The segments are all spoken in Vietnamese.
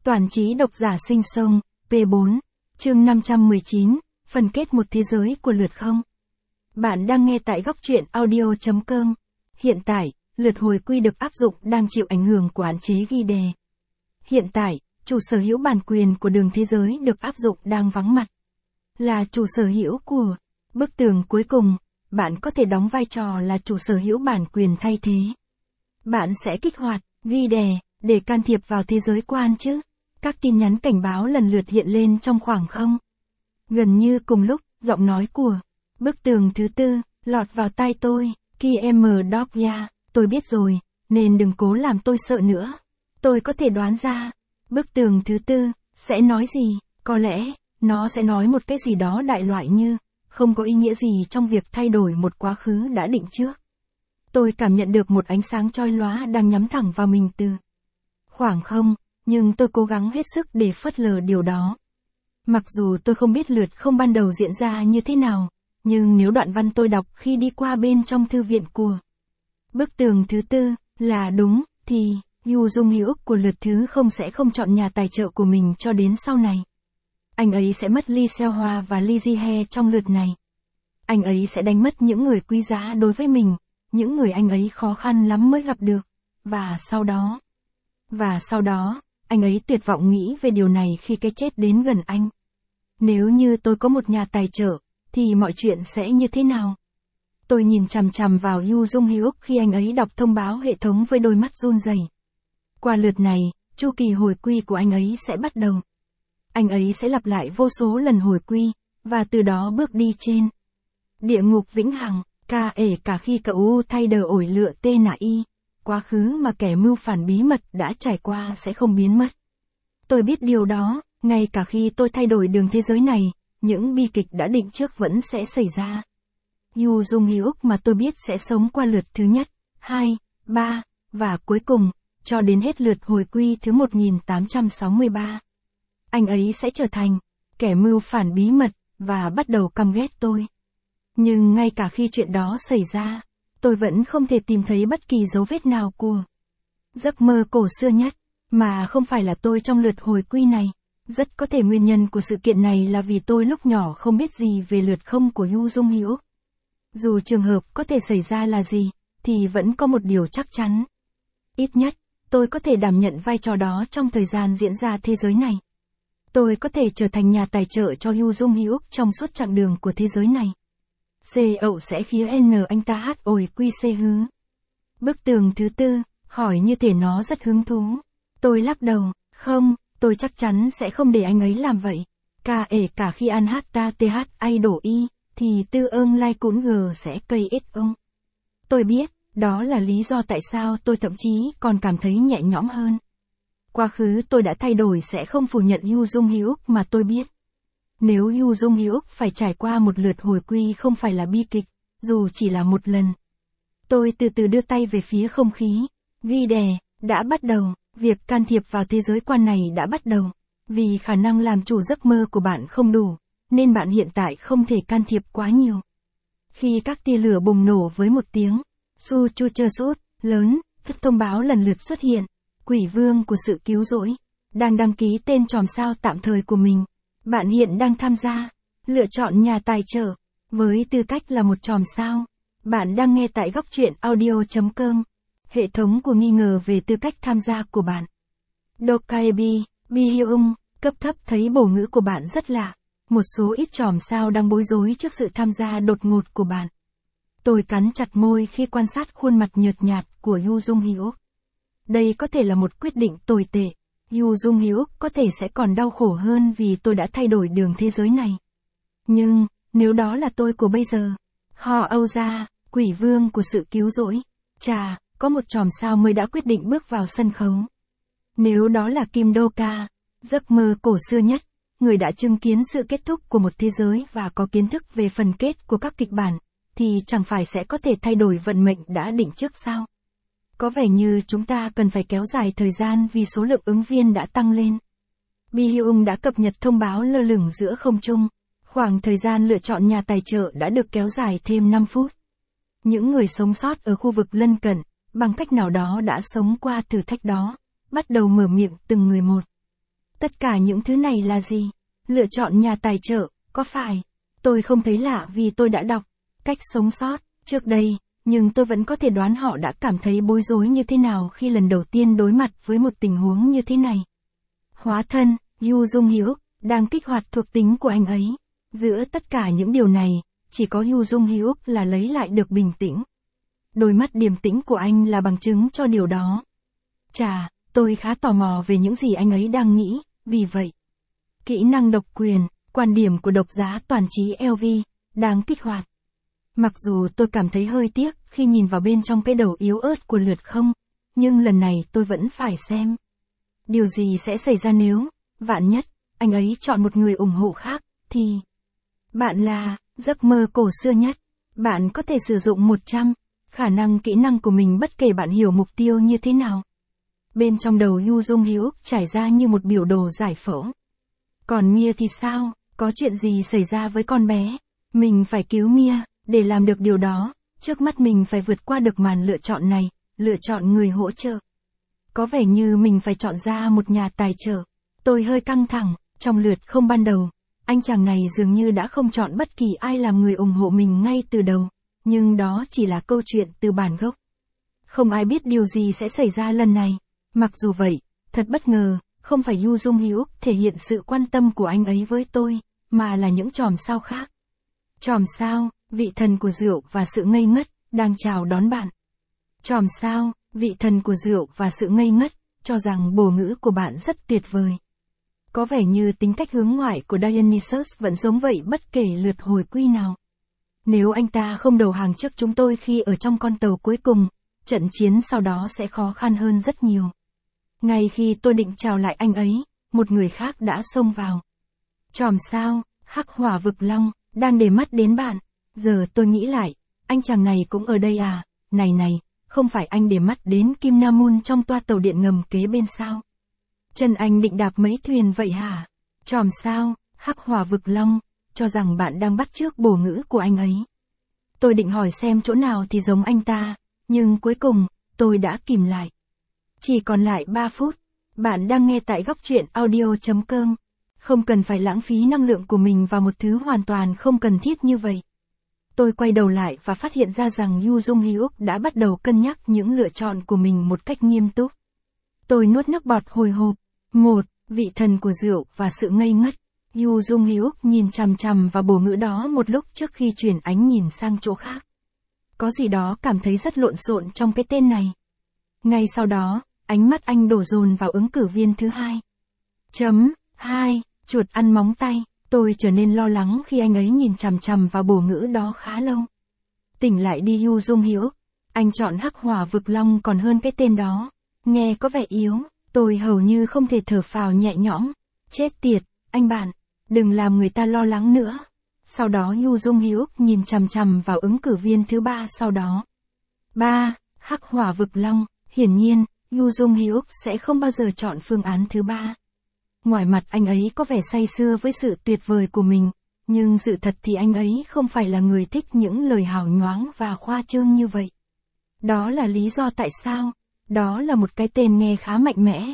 Toàn trí độc giả sinh sông, P4, chương 519, phần kết một thế giới của lượt không. Bạn đang nghe tại góc truyện audio.com. Hiện tại, lượt hồi quy được áp dụng đang chịu ảnh hưởng của hạn chế ghi đề. Hiện tại, chủ sở hữu bản quyền của đường thế giới được áp dụng đang vắng mặt. Là chủ sở hữu của bức tường cuối cùng, bạn có thể đóng vai trò là chủ sở hữu bản quyền thay thế. Bạn sẽ kích hoạt, ghi đề, để can thiệp vào thế giới quan chứ. Các tin nhắn cảnh báo lần lượt hiện lên trong khoảng không. Gần như cùng lúc, giọng nói của bức tường thứ tư lọt vào tai tôi. KM. Tôi biết rồi, nên đừng cố làm tôi sợ nữa. Tôi có thể đoán ra, bức tường thứ tư sẽ nói gì. Có lẽ, nó sẽ nói một cái gì đó đại loại như, không có ý nghĩa gì trong việc thay đổi một quá khứ đã định trước. Tôi cảm nhận được một ánh sáng chói lóa đang nhắm thẳng vào mình từ khoảng không, nhưng tôi cố gắng hết sức để phớt lờ điều đó. Mặc dù tôi không biết lượt không ban đầu diễn ra như thế nào, nhưng nếu đoạn văn tôi đọc khi đi qua bên trong thư viện của bức tường thứ tư là đúng, thì Yu Dung Hữu của lượt thứ không sẽ không chọn nhà tài trợ của mình cho đến sau này. Anh ấy sẽ mất Lee Seo Hoa và Lee Ji He trong lượt này. Anh ấy sẽ đánh mất những người quý giá đối với mình, những người anh ấy khó khăn lắm mới gặp được. Và sau đó, anh ấy tuyệt vọng nghĩ về điều này khi cái chết đến gần anh. Nếu như tôi có một nhà tài trợ, thì mọi chuyện sẽ như thế nào? Tôi nhìn chằm chằm vào Yu Dung Hyuk khi anh ấy đọc thông báo hệ thống với đôi mắt run rẩy. Qua lượt này, chu kỳ hồi quy của anh ấy sẽ bắt đầu. Anh ấy sẽ lặp lại vô số lần hồi quy, và từ đó bước đi trên địa ngục vĩnh hằng, cả khi cậu thay đờ ổi lựa tê nạ y. Quá khứ mà kẻ mưu phản bí mật đã trải qua sẽ không biến mất. Tôi biết điều đó, ngay cả khi tôi thay đổi đường thế giới này, những bi kịch đã định trước vẫn sẽ xảy ra. Yu Dung Hyuk mà tôi biết sẽ sống qua lượt thứ nhất, 2, 3, và cuối cùng, cho đến hết lượt hồi quy thứ 1863. Anh ấy sẽ trở thành kẻ mưu phản bí mật, và bắt đầu căm ghét tôi. Nhưng ngay cả khi chuyện đó xảy ra, tôi vẫn không thể tìm thấy bất kỳ dấu vết nào của giấc mơ cổ xưa nhất, mà không phải là tôi trong lượt hồi quy này. Rất có thể nguyên nhân của sự kiện này là vì tôi lúc nhỏ không biết gì về lượt không của Yu Dung Hyuk. Dù trường hợp có thể xảy ra là gì, thì vẫn có một điều chắc chắn. Ít nhất, tôi có thể đảm nhận vai trò đó trong thời gian diễn ra thế giới này. Tôi có thể trở thành nhà tài trợ cho Yu Dung Hyuk trong suốt chặng đường của thế giới này. Ậu sẽ khía anh ta hát ổi quy hứ. Bức tường thứ tư, hỏi như thể nó rất hứng thú. Tôi lắc đầu, không, tôi chắc chắn sẽ không để anh ấy làm vậy. Cả khi an hát ta ai đổ y, thì tư ơn lai cún g sẽ cây ít ông. Tôi biết, đó là lý do tại sao tôi thậm chí còn cảm thấy nhẹ nhõm hơn. Quá khứ tôi đã thay đổi sẽ không phủ nhận Yu Dung Hyuk mà tôi biết. Nếu Yu Dung Hyuk phải trải qua một lượt hồi quy không phải là bi kịch, dù chỉ là một lần. Tôi từ từ đưa tay về phía không khí. Ghi đề, đã bắt đầu, việc can thiệp vào thế giới quan này đã bắt đầu. Vì khả năng làm chủ giấc mơ của bạn không đủ, nên bạn hiện tại không thể can thiệp quá nhiều. Khi các tia lửa bùng nổ với một tiếng, su chu chơ sút, lớn, thông báo lần lượt xuất hiện. Quỷ vương của sự cứu rỗi, đang đăng ký tên chòm sao tạm thời của mình. Bạn hiện đang tham gia, lựa chọn nhà tài trợ, với tư cách là một chòm sao. Bạn đang nghe tại góc truyện audio.com. Hệ thống của nghi ngờ về tư cách tham gia của bạn. Dokaebi, Bihyung, cấp thấp thấy bổ ngữ của bạn rất lạ. Một số ít chòm sao đang bối rối trước sự tham gia đột ngột của bạn. Tôi cắn chặt môi khi quan sát khuôn mặt nhợt nhạt của Yu Dung Hyuk. Đây có thể là một quyết định tồi tệ. Yu Dung Hyuk có thể sẽ còn đau khổ hơn vì tôi đã thay đổi đường thế giới này. Nhưng, nếu đó là tôi của bây giờ, họ Âu ra, quỷ vương của sự cứu rỗi, chà, có một chòm sao mới đã quyết định bước vào sân khấu. Nếu đó là Kim Doka, giấc mơ cổ xưa nhất, người đã chứng kiến sự kết thúc của một thế giới và có kiến thức về phần kết của các kịch bản, thì chẳng phải sẽ có thể thay đổi vận mệnh đã định trước sao? Có vẻ như chúng ta cần phải kéo dài thời gian vì số lượng ứng viên đã tăng lên. Bihyung đã cập nhật thông báo lơ lửng giữa không trung. Khoảng thời gian lựa chọn nhà tài trợ đã được kéo dài thêm 5 phút. Những người sống sót ở khu vực lân cận, bằng cách nào đó đã sống qua thử thách đó, bắt đầu mở miệng từng người một. Tất cả những thứ này là gì? Lựa chọn nhà tài trợ, có phải? Tôi không thấy lạ vì tôi đã đọc Cách sống sót trước đây, nhưng tôi vẫn có thể đoán họ đã cảm thấy bối rối như thế nào khi lần đầu tiên đối mặt với một tình huống như thế này. Hóa thân, Yoo Jung Hyuk, đang kích hoạt thuộc tính của anh ấy. Giữa tất cả những điều này, chỉ có Yoo Jung Hyuk là lấy lại được bình tĩnh. Đôi mắt điềm tĩnh của anh là bằng chứng cho điều đó. Chà, tôi khá tò mò về những gì anh ấy đang nghĩ, vì vậy. Kỹ năng độc quyền, quan điểm của độc giả toàn trí LV, đang kích hoạt. Mặc dù tôi cảm thấy hơi tiếc khi nhìn vào bên trong cái đầu yếu ớt của lượt không, nhưng lần này tôi vẫn phải xem. Điều gì sẽ xảy ra nếu, vạn nhất, anh ấy chọn một người ủng hộ khác, thì... Bạn là, giấc mơ cổ xưa nhất. Bạn có thể sử dụng 100, khả năng kỹ năng của mình bất kể bạn hiểu mục tiêu như thế nào. Bên trong đầu Yoo Jung Hyuk trải ra như một biểu đồ giải phẫu. Còn Mia thì sao? Có chuyện gì xảy ra với con bé? Mình phải cứu Mia, để làm được điều đó, trước mắt mình phải vượt qua được màn lựa chọn này, lựa chọn người hỗ trợ. Có vẻ như mình phải chọn ra một nhà tài trợ. Tôi hơi căng thẳng, trong lượt không ban đầu. Anh chàng này dường như đã không chọn bất kỳ ai làm người ủng hộ mình ngay từ đầu, nhưng đó chỉ là câu chuyện từ bản gốc. Không ai biết điều gì sẽ xảy ra lần này. Mặc dù vậy, thật bất ngờ, không phải Yoo Jung Hyuk thể hiện sự quan tâm của anh ấy với tôi, mà là những chòm sao khác. Chòm sao, vị thần của rượu và sự ngây ngất, đang chào đón bạn. Chòm sao, vị thần của rượu và sự ngây ngất, cho rằng bổ ngữ của bạn rất tuyệt vời. Có vẻ như tính cách hướng ngoại của Dionysus vẫn giống vậy bất kể lượt hồi quy nào. Nếu anh ta không đầu hàng trước chúng tôi khi ở trong con tàu cuối cùng, trận chiến sau đó sẽ khó khăn hơn rất nhiều. Ngay khi tôi định chào lại anh ấy, một người khác đã xông vào. Chòm sao, Hắc Hỏa Vực Long, đang để mắt đến bạn. Giờ tôi nghĩ lại, anh chàng này cũng ở đây à? Này, không phải anh để mắt đến Kim Nam Moon trong toa tàu điện ngầm kế bên sao? Chân anh định đạp mấy thuyền vậy hả? Chòm sao, Hắc Hỏa Vực Long, cho rằng bạn đang bắt chước bổ ngữ của anh ấy. Tôi định hỏi xem chỗ nào thì giống anh ta, nhưng cuối cùng, tôi đã kìm lại. Chỉ còn lại 3 phút. Bạn đang nghe tại góc truyện audio.com. Không cần phải lãng phí năng lượng của mình vào một thứ hoàn toàn không cần thiết như vậy. Tôi quay đầu lại và phát hiện ra rằng Yoo Jung Hyuk đã bắt đầu cân nhắc những lựa chọn của mình một cách nghiêm túc. Tôi nuốt nước bọt hồi hộp. 1. Vị thần của rượu và sự ngây ngất. Yoo Jung Hyuk nhìn chằm chằm vào bổ ngữ đó một lúc trước khi chuyển ánh nhìn sang chỗ khác. Có gì đó cảm thấy rất lộn xộn trong cái tên này. Ngay sau đó, ánh mắt anh đổ dồn vào ứng cử viên thứ hai. 2. Chuột ăn móng tay. Tôi trở nên lo lắng khi anh ấy nhìn chằm chằm vào bổ ngữ đó khá lâu. Tỉnh lại đi Yoo Jung Hyuk. Anh chọn Hắc Hỏa Vực Long còn hơn cái tên đó. Nghe có vẻ yếu. Tôi hầu như không thể thở phào nhẹ nhõm. Chết tiệt, anh bạn. Đừng làm người ta lo lắng nữa. Sau đó Yoo Jung Hyuk nhìn chằm chằm vào ứng cử viên thứ ba sau đó. 3. Hắc Hỏa Vực Long. Hiển nhiên, Yoo Jung Hyuk sẽ không bao giờ chọn phương án thứ ba. Ngoài mặt anh ấy có vẻ say sưa với sự tuyệt vời của mình, nhưng sự thật thì anh ấy không phải là người thích những lời hào nhoáng và khoa trương như vậy. Đó là lý do tại sao. Đó là một cái tên nghe khá mạnh mẽ.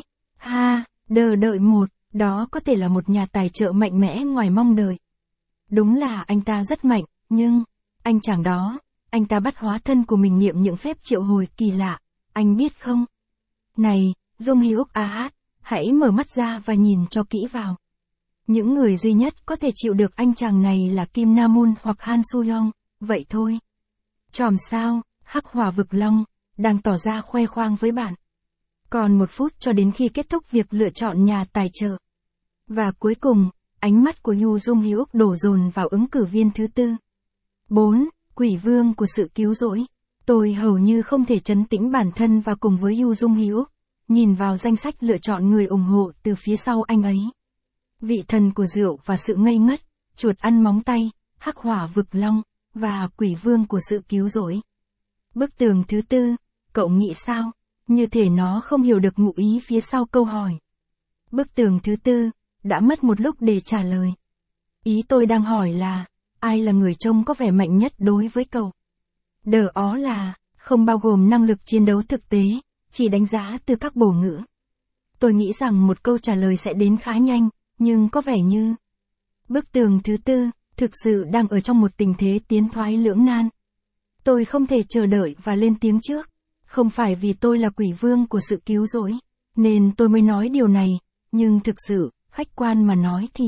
Đợi một, đó có thể là một nhà tài trợ mạnh mẽ ngoài mong đợi. Đúng là anh ta rất mạnh, nhưng, anh chàng đó, anh ta bắt hóa thân của mình niệm những phép triệu hồi kỳ lạ, anh biết không? Này, Jung Hyuk hãy mở mắt ra và nhìn cho kỹ vào. Những người duy nhất có thể chịu được anh chàng này là Kim Nam Moon hoặc Han Soo Young, vậy thôi. Chòm sao, Hắc Hỏa Vực Long, đang tỏ ra khoe khoang với bạn. Còn 1 phút cho đến khi kết thúc việc lựa chọn nhà tài trợ. Và cuối cùng, ánh mắt của Yoo Jung Hyuk đổ dồn vào ứng cử viên thứ 4. 4. Quỷ vương của sự cứu rỗi. Tôi hầu như không thể trấn tĩnh bản thân và cùng với Yoo Jung Hyuk, nhìn vào danh sách lựa chọn người ủng hộ từ phía sau anh ấy. Vị thần của rượu và sự ngây ngất, chuột ăn móng tay, Hắc Hỏa Vực Long, và quỷ vương của sự cứu rỗi. Bức tường thứ 4, cậu nghĩ sao? Như thể nó không hiểu được ngụ ý phía sau câu hỏi. Bức tường thứ 4, đã mất một lúc để trả lời. Ý tôi đang hỏi là, ai là người trông có vẻ mạnh nhất đối với cậu? Đó là, không bao gồm năng lực chiến đấu thực tế, chỉ đánh giá từ các bổ ngữ. Tôi nghĩ rằng một câu trả lời sẽ đến khá nhanh, nhưng có vẻ như bức tường thứ tư thực sự đang ở trong một tình thế tiến thoái lưỡng nan. Tôi không thể chờ đợi và lên tiếng trước. Không phải vì tôi là quỷ vương của sự cứu rỗi, nên tôi mới nói điều này, nhưng thực sự, khách quan mà nói thì...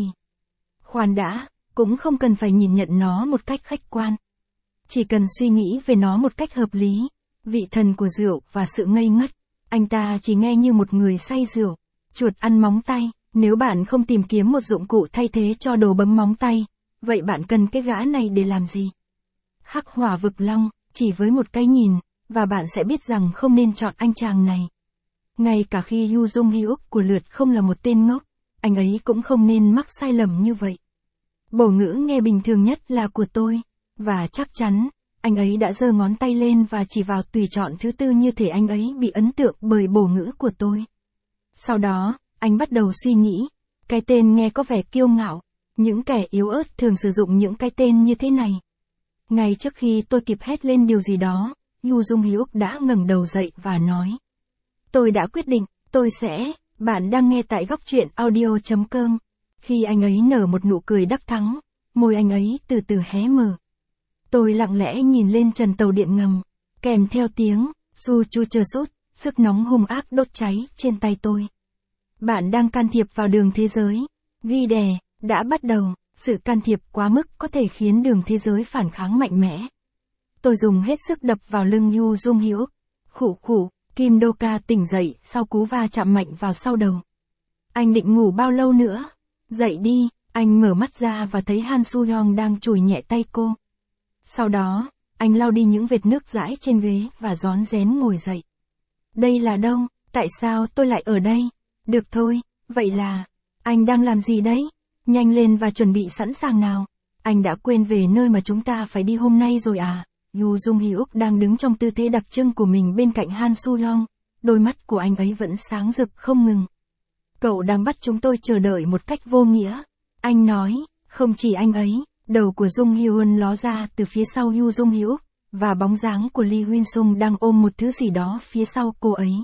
Khoan đã, cũng không cần phải nhìn nhận nó một cách khách quan. Chỉ cần suy nghĩ về nó một cách hợp lý, vị thần của rượu và sự ngây ngất. Anh ta chỉ nghe như một người say rượu, chuột ăn móng tay. Nếu bạn không tìm kiếm một dụng cụ thay thế cho đồ bấm móng tay, vậy bạn cần cái gã này để làm gì? Hắc Hỏa Vực Long, chỉ với một cái nhìn, và bạn sẽ biết rằng không nên chọn anh chàng này. Ngay cả khi Yu Dung Hyuk của lượt không là một tên ngốc, anh ấy cũng không nên mắc sai lầm như vậy. Bổ ngữ nghe bình thường nhất là của tôi, và chắc chắn, anh ấy đã giơ ngón tay lên và chỉ vào tùy chọn thứ tư như thể anh ấy bị ấn tượng bởi bổ ngữ của tôi. Sau đó, anh bắt đầu suy nghĩ, cái tên nghe có vẻ kiêu ngạo, những kẻ yếu ớt thường sử dụng những cái tên như thế này. Ngay trước khi tôi kịp hét lên điều gì đó, Yu Dung Hyuk đã ngẩng đầu dậy và nói. Tôi đã quyết định, tôi sẽ, bạn đang nghe tại góc truyện audio.com. Khi anh ấy nở một nụ cười đắc thắng, môi anh ấy từ từ hé mở. Tôi lặng lẽ nhìn lên trần tàu điện ngầm, kèm theo tiếng, su chu chơ sút, sức nóng hung ác đốt cháy trên tay tôi. Bạn đang can thiệp vào đường thế giới. Ghi đè, đã bắt đầu, sự can thiệp quá mức có thể khiến đường thế giới phản kháng mạnh mẽ. Tôi dùng hết sức đập vào lưng Yu Dung Hyuk. Khụ khụ, Kim Do-ka tỉnh dậy sau cú va chạm mạnh vào sau đầu. Anh định ngủ bao lâu nữa? Dậy đi, anh mở mắt ra và thấy Han Soo-young đang chùi nhẹ tay cô. Sau đó, anh lau đi những vệt nước dãi trên ghế và rón rén ngồi dậy. Đây là đâu? Tại sao tôi lại ở đây? Được thôi, vậy là... Anh đang làm gì đấy? Nhanh lên và chuẩn bị sẵn sàng nào. Anh đã quên về nơi mà chúng ta phải đi hôm nay rồi à? Yu Dung Hyuk đang đứng trong tư thế đặc trưng của mình bên cạnh Han Soo-young. Đôi mắt của anh ấy vẫn sáng rực không ngừng. Cậu đang bắt chúng tôi chờ đợi một cách vô nghĩa. Anh nói, không chỉ anh ấy, đầu của Dung Hyun ló ra từ phía sau Yu Dung Hyuk, và bóng dáng của Lee Huyên Sung đang ôm một thứ gì đó phía sau cô ấy.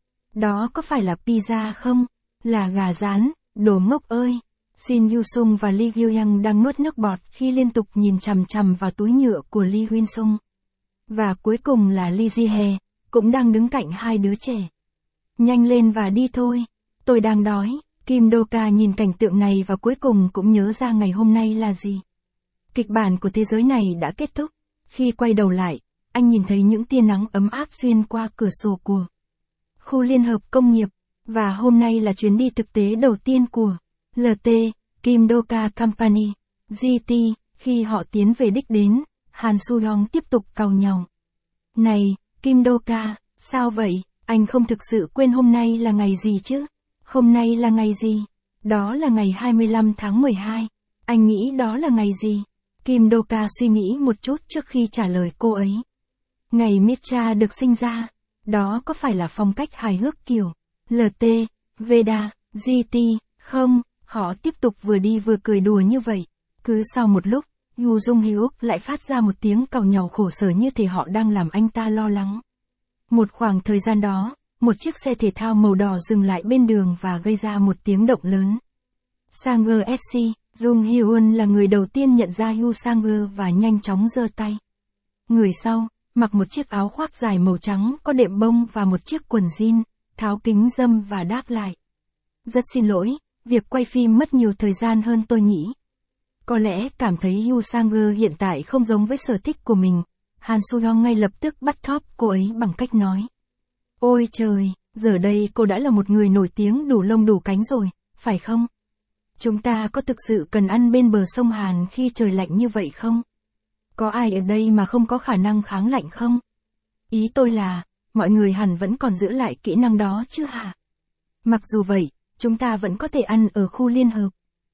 Đó có phải là pizza không? Là gà rán, đồ ngốc ơi. Shin Yu Sung và Lee Gyu Young đang nuốt nước bọt khi liên tục nhìn chằm chằm vào túi nhựa của Lee Huyên Sung. Và cuối cùng là Lee Ji-hye, cũng đang đứng cạnh hai đứa trẻ. Nhanh lên và đi thôi. Tôi đang đói. Kim Do-ka nhìn cảnh tượng này và cuối cùng cũng nhớ ra ngày hôm nay là gì. Kịch bản của thế giới này đã kết thúc. Khi quay đầu lại, anh nhìn thấy những tia nắng ấm áp xuyên qua cửa sổ của khu liên hợp công nghiệp. Và hôm nay là chuyến đi thực tế đầu tiên của LT, Kim Do-ka Company, GT. Khi họ tiến về đích đến, Han Soo-young tiếp tục càu nhàu. Này, Kim Do-ka, sao vậy? Anh không thực sự quên hôm nay là ngày gì chứ? Hôm nay là ngày gì? Đó là ngày 25 tháng 12. Anh nghĩ đó là ngày gì? Kim Do-ka suy nghĩ một chút trước khi trả lời cô ấy. Ngày Mitra được sinh ra. Đó có phải là phong cách hài hước kiểu LT, Veda, GT, không? Họ tiếp tục vừa đi vừa cười đùa như vậy. Cứ sau một lúc, Yu Dung Hyuk lại phát ra một tiếng càu nhàu khổ sở như thể họ đang làm anh ta lo lắng. Một khoảng thời gian đó, một chiếc xe thể thao màu đỏ dừng lại bên đường và gây ra một tiếng động lớn. Sanger SC, Jung Hyun là người đầu tiên nhận ra Yu Sanger và nhanh chóng giơ tay. Người sau, mặc một chiếc áo khoác dài màu trắng có đệm bông và một chiếc quần jean, tháo kính râm và đáp lại. Rất xin lỗi, việc quay phim mất nhiều thời gian hơn tôi nghĩ. Có lẽ cảm thấy Yu Sanger hiện tại không giống với sở thích của mình, Han Soo-young ngay lập tức bắt thóp cô ấy bằng cách nói. Ôi trời, giờ đây cô đã là một người nổi tiếng đủ lông đủ cánh rồi, phải không? Chúng ta có thực sự cần ăn bên bờ sông Hàn khi trời lạnh như vậy không? Có ai ở đây mà không có khả năng kháng lạnh không? Ý tôi là, mọi người hẳn vẫn còn giữ lại kỹ năng đó chứ hả? Mặc dù vậy, chúng ta vẫn có thể ăn ở khu liên hợp.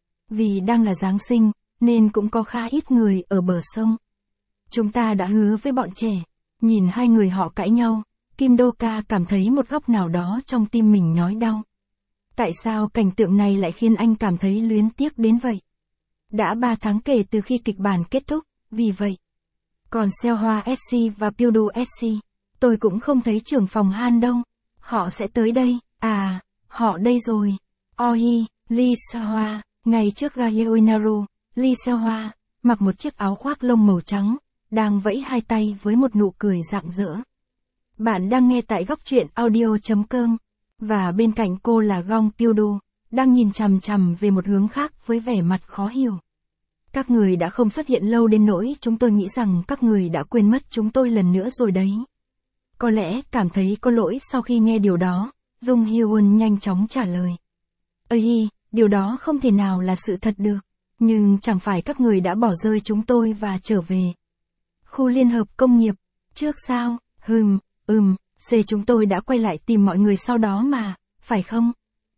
Vì đang là Giáng sinh, nên cũng có khá ít người ở bờ sông. Chúng ta đã hứa với bọn trẻ. Nhìn hai người họ cãi nhau, Kim Do-ka cảm thấy một góc nào đó trong tim mình nhói đau. Tại sao cảnh tượng này lại khiến anh cảm thấy luyến tiếc đến vậy? Đã 3 tháng kể từ khi kịch bản kết thúc, vì vậy. Còn Seohwa SC và Pyeongdu SC, tôi cũng không thấy trưởng phòng Han đâu. Họ sẽ tới đây, à, họ đây rồi. Oi, Lee Seo-hwa, ngay trước Gaeoinaru, Lee Seo-hwa, mặc một chiếc áo khoác lông màu trắng, đang vẫy hai tay với một nụ cười rạng rỡ. Bạn đang nghe tại góc truyện audio.com, và bên cạnh cô là Gong Pyo-do, đang nhìn chằm chằm về một hướng khác với vẻ mặt khó hiểu. Các người đã không xuất hiện lâu đến nỗi chúng tôi nghĩ rằng các người đã quên mất chúng tôi lần nữa rồi đấy. Có lẽ cảm thấy có lỗi sau khi nghe điều đó, Jung Hyun nhanh chóng trả lời. Ây, điều đó không thể nào là sự thật được, nhưng chẳng phải các người đã bỏ rơi chúng tôi và trở về khu liên hợp công nghiệp trước sao? Chúng tôi đã quay lại tìm mọi người sau đó mà, phải không?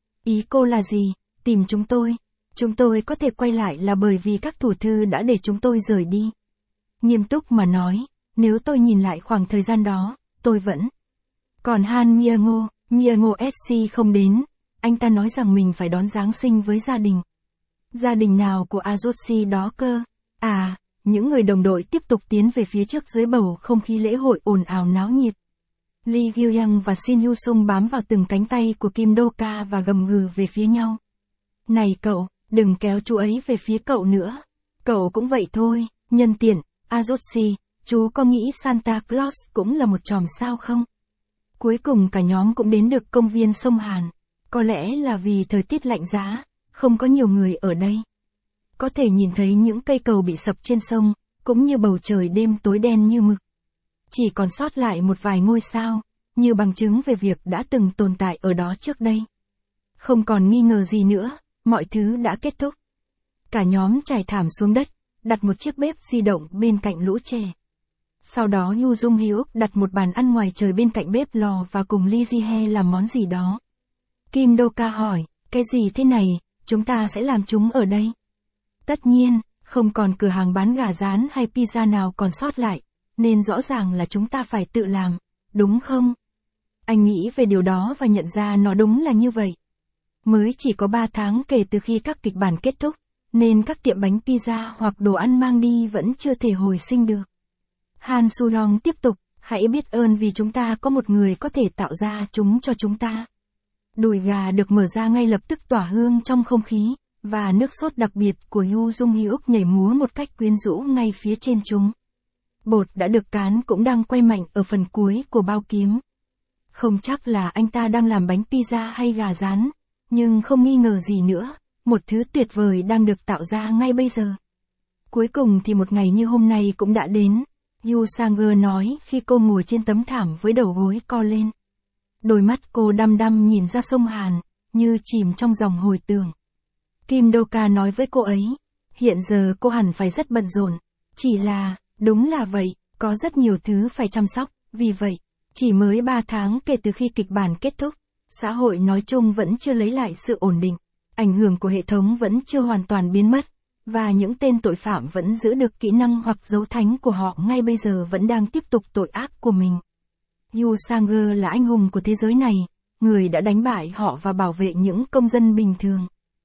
Ý cô là gì, tìm chúng tôi? Chúng tôi có thể quay lại là bởi vì các thủ thư đã để chúng tôi rời đi. Nghiêm túc mà nói, nếu tôi nhìn lại khoảng thời gian đó, tôi vẫn. Còn Han Myung-ho SC không đến, anh ta nói rằng mình phải đón Giáng sinh với gia đình. Gia đình nào của Azosi đó cơ? À, những người đồng đội tiếp tục tiến về phía trước dưới bầu không khí lễ hội ồn ào náo nhiệt. Lee Gyu-young và Shin Hyu-sung bám vào từng cánh tay của Kim Do-ka và gầm gừ về phía nhau. Này cậu, đừng kéo chú ấy về phía cậu nữa. Cậu cũng vậy thôi, nhân tiện, Azosi, chú có nghĩ Santa Claus cũng là một chòm sao không? Cuối cùng cả nhóm cũng đến được công viên sông Hàn. Có lẽ là vì thời tiết lạnh giá, không có nhiều người ở đây. Có thể nhìn thấy những cây cầu bị sập trên sông, cũng như bầu trời đêm tối đen như mực. Chỉ còn sót lại một vài ngôi sao, như bằng chứng về việc đã từng tồn tại ở đó trước đây. Không còn nghi ngờ gì nữa, mọi thứ đã kết thúc. Cả nhóm trải thảm xuống đất, đặt một chiếc bếp di động bên cạnh lũ trẻ. Sau đó Yu Jung Hyuk đặt một bàn ăn ngoài trời bên cạnh bếp lò và cùng Lee Ji-hye làm món gì đó. Kim Do-ka hỏi, cái gì thế này, chúng ta sẽ làm chúng ở đây. Tất nhiên, không còn cửa hàng bán gà rán hay pizza nào còn sót lại, nên rõ ràng là chúng ta phải tự làm, đúng không? Anh nghĩ về điều đó và nhận ra nó đúng là như vậy. Mới chỉ có 3 tháng kể từ khi các kịch bản kết thúc, nên các tiệm bánh pizza hoặc đồ ăn mang đi vẫn chưa thể hồi sinh được. Han Soo-young tiếp tục, hãy biết ơn vì chúng ta có một người có thể tạo ra chúng cho chúng ta. Đùi gà được mở ra ngay lập tức tỏa hương trong không khí, và nước sốt đặc biệt của Yu Jung Hyuk nhảy múa một cách quyến rũ ngay phía trên chúng. Bột đã được cán cũng đang quay mạnh ở phần cuối của bao kiếm. Không chắc là anh ta đang làm bánh pizza hay gà rán, nhưng không nghi ngờ gì nữa, một thứ tuyệt vời đang được tạo ra ngay bây giờ. Cuối cùng thì một ngày như hôm nay cũng đã đến, Yu Sang-geul nói khi cô ngồi trên tấm thảm với đầu gối co lên. Đôi mắt cô đăm đăm nhìn ra sông Hàn, như chìm trong dòng hồi tưởng. Kim Do-ka nói với cô ấy, hiện giờ cô hẳn phải rất bận rộn, chỉ là, đúng là vậy, có rất nhiều thứ phải chăm sóc, vì vậy, chỉ mới 3 tháng kể từ khi kịch bản kết thúc, xã hội nói chung vẫn chưa lấy lại sự ổn định, ảnh hưởng của hệ thống vẫn chưa hoàn toàn biến mất, và những tên tội phạm vẫn giữ được kỹ năng hoặc dấu thánh của họ ngay bây giờ vẫn đang tiếp tục tội ác của mình. Yu Sang-geul là anh hùng của thế giới này, người đã đánh bại họ và bảo vệ những công dân bình thường.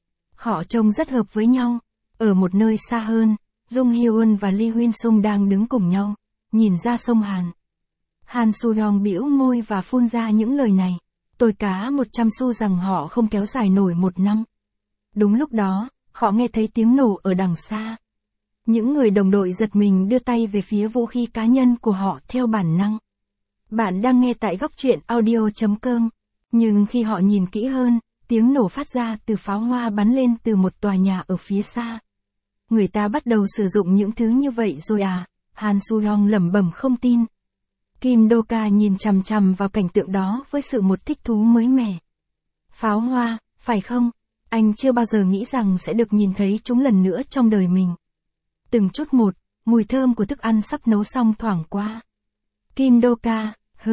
Họ trông rất hợp với nhau. Ở một nơi xa hơn, Jung Hyun và Lee Hyun-sung đang đứng cùng nhau, nhìn ra sông Hàn. Han Soo-young bĩu môi và phun ra những lời này. Tôi cá 100 xu rằng họ không kéo dài nổi 1 năm. Đúng lúc đó, họ nghe thấy tiếng nổ ở đằng xa. Những người đồng đội giật mình đưa tay về phía vũ khí cá nhân của họ theo bản năng. Bạn đang nghe tại góc truyện audio.com. Nhưng khi họ nhìn kỹ hơn, tiếng nổ phát ra từ pháo hoa bắn lên từ một tòa nhà ở phía xa. Người ta bắt đầu sử dụng những thứ như vậy rồi à? Han Soo-young lẩm bẩm không tin. Kim Do-ka nhìn chằm chằm vào cảnh tượng đó với sự một thích thú mới mẻ. Pháo hoa, phải không? Anh chưa bao giờ nghĩ rằng sẽ được nhìn thấy chúng lần nữa trong đời mình. Từng chút một, mùi thơm của thức ăn sắp nấu xong thoảng qua. Kim Do-ka,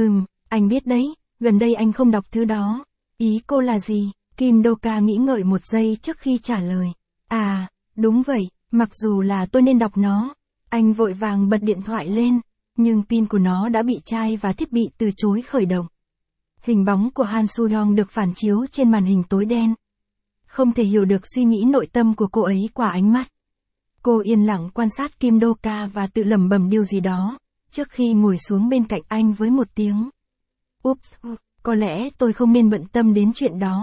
anh biết đấy, gần đây anh không đọc thứ đó. Ý cô là gì? Kim Do-ka nghĩ ngợi một giây trước khi trả lời. À, đúng vậy, mặc dù là tôi nên đọc nó. Anh vội vàng bật điện thoại lên, nhưng pin của nó đã bị chai và thiết bị từ chối khởi động. Hình bóng của Han Soo-young được phản chiếu trên màn hình tối đen. Không thể hiểu được suy nghĩ nội tâm của cô ấy qua ánh mắt. Cô yên lặng quan sát Kim Do-ka và tự lẩm bẩm điều gì đó, trước khi ngồi xuống bên cạnh anh với một tiếng. Ups, có lẽ tôi không nên bận tâm đến chuyện đó.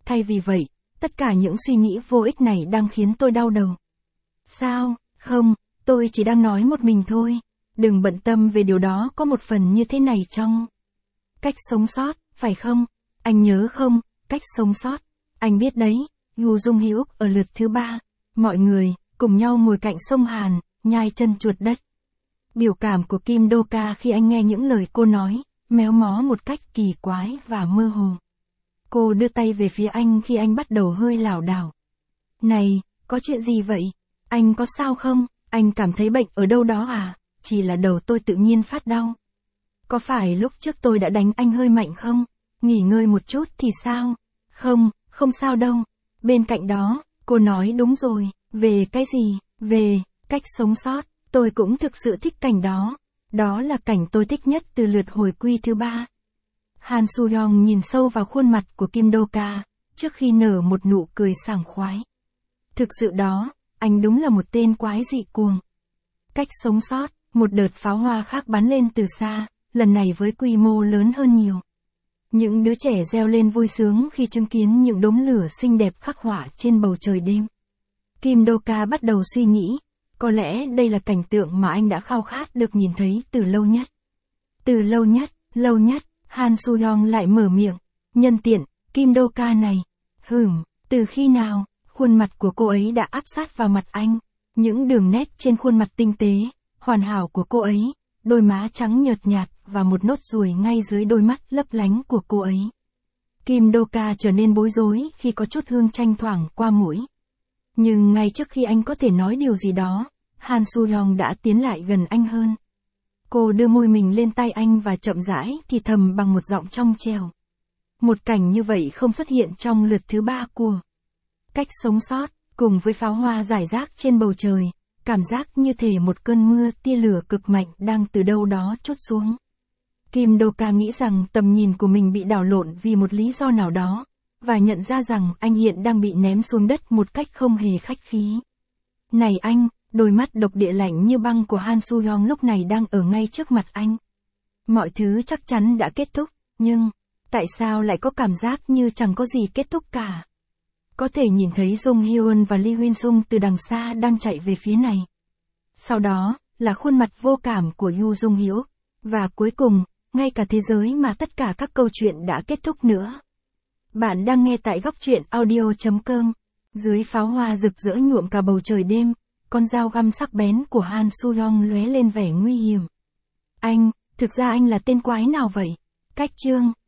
Thay vì vậy, tất cả những suy nghĩ vô ích này đang khiến tôi đau đầu. Sao, không, tôi chỉ đang nói một mình thôi. Đừng bận tâm về điều đó, có một phần như thế này trong cách sống sót, phải không? Anh nhớ không, cách sống sót. Anh biết đấy, Yu Dung Hyuk ở lượt thứ 3. Mọi người, cùng nhau ngồi cạnh sông Hàn, nhai chân chuột đất. Biểu cảm của Kim Do-ka khi anh nghe những lời cô nói, méo mó một cách kỳ quái và mơ hồ. Cô đưa tay về phía anh khi anh bắt đầu hơi lảo đảo. Này, có chuyện gì vậy? Anh có sao không? Anh cảm thấy bệnh ở đâu đó à? Chỉ là đầu tôi tự nhiên phát đau. Có phải lúc trước tôi đã đánh anh hơi mạnh không? Nghỉ ngơi một chút thì sao? Không, không sao đâu. Bên cạnh đó, cô nói đúng rồi. Về cái gì? Về cách sống sót. Tôi cũng thực sự thích cảnh đó. Đó là cảnh tôi thích nhất từ lượt hồi quy thứ 3. Han Soo-hyung nhìn sâu vào khuôn mặt của Kim Do-ka, trước khi nở một nụ cười sảng khoái. Thực sự đó, anh đúng là một tên quái dị cuồng. Cách sống sót, một đợt pháo hoa khác bắn lên từ xa, lần này với quy mô lớn hơn nhiều. Những đứa trẻ reo lên vui sướng khi chứng kiến những đốm lửa xinh đẹp khắc họa trên bầu trời đêm. Kim Do-ka bắt đầu suy nghĩ, có lẽ đây là cảnh tượng mà anh đã khao khát được nhìn thấy từ lâu nhất. Từ lâu nhất, Han Soo-hyung lại mở miệng, nhân tiện, Kim Do-ka này. Từ khi nào? Khuôn mặt của cô ấy đã áp sát vào mặt anh. Những đường nét trên khuôn mặt tinh tế, hoàn hảo của cô ấy, đôi má trắng nhợt nhạt và một nốt ruồi ngay dưới đôi mắt lấp lánh của cô ấy. Kim Do-ka trở nên bối rối khi có chút hương chanh thoảng qua mũi. Nhưng ngay trước khi anh có thể nói điều gì đó, Han Soo-hyung đã tiến lại gần anh hơn. Cô đưa môi mình lên tay anh và chậm rãi thì thầm bằng một giọng trong trẻo. Một cảnh như vậy không xuất hiện trong lượt thứ 3 của cách sống sót, cùng với pháo hoa rải rác trên bầu trời, cảm giác như thể một cơn mưa tia lửa cực mạnh đang từ đâu đó trút xuống. Kim Do-ka nghĩ rằng tầm nhìn của mình bị đảo lộn vì một lý do nào đó, và nhận ra rằng anh hiện đang bị ném xuống đất một cách không hề khách khí. Này anh, đôi mắt độc địa lạnh như băng của Han Soo-hyung lúc này đang ở ngay trước mặt anh. Mọi thứ chắc chắn đã kết thúc, nhưng tại sao lại có cảm giác như chẳng có gì kết thúc cả? Có thể nhìn thấy Jung Hyun và Lee Hyun Sung từ đằng xa đang chạy về phía này. Sau đó, là khuôn mặt vô cảm của Yu Dung Hyuk. Và cuối cùng, ngay cả thế giới mà tất cả các câu chuyện đã kết thúc nữa. Bạn đang nghe tại góc truyện audio.com. Dưới pháo hoa rực rỡ nhuộm cả bầu trời đêm, con dao găm sắc bén của Han Soo-hyung lóe lên vẻ nguy hiểm. Anh, thực ra anh là tên quái nào vậy? Cách chương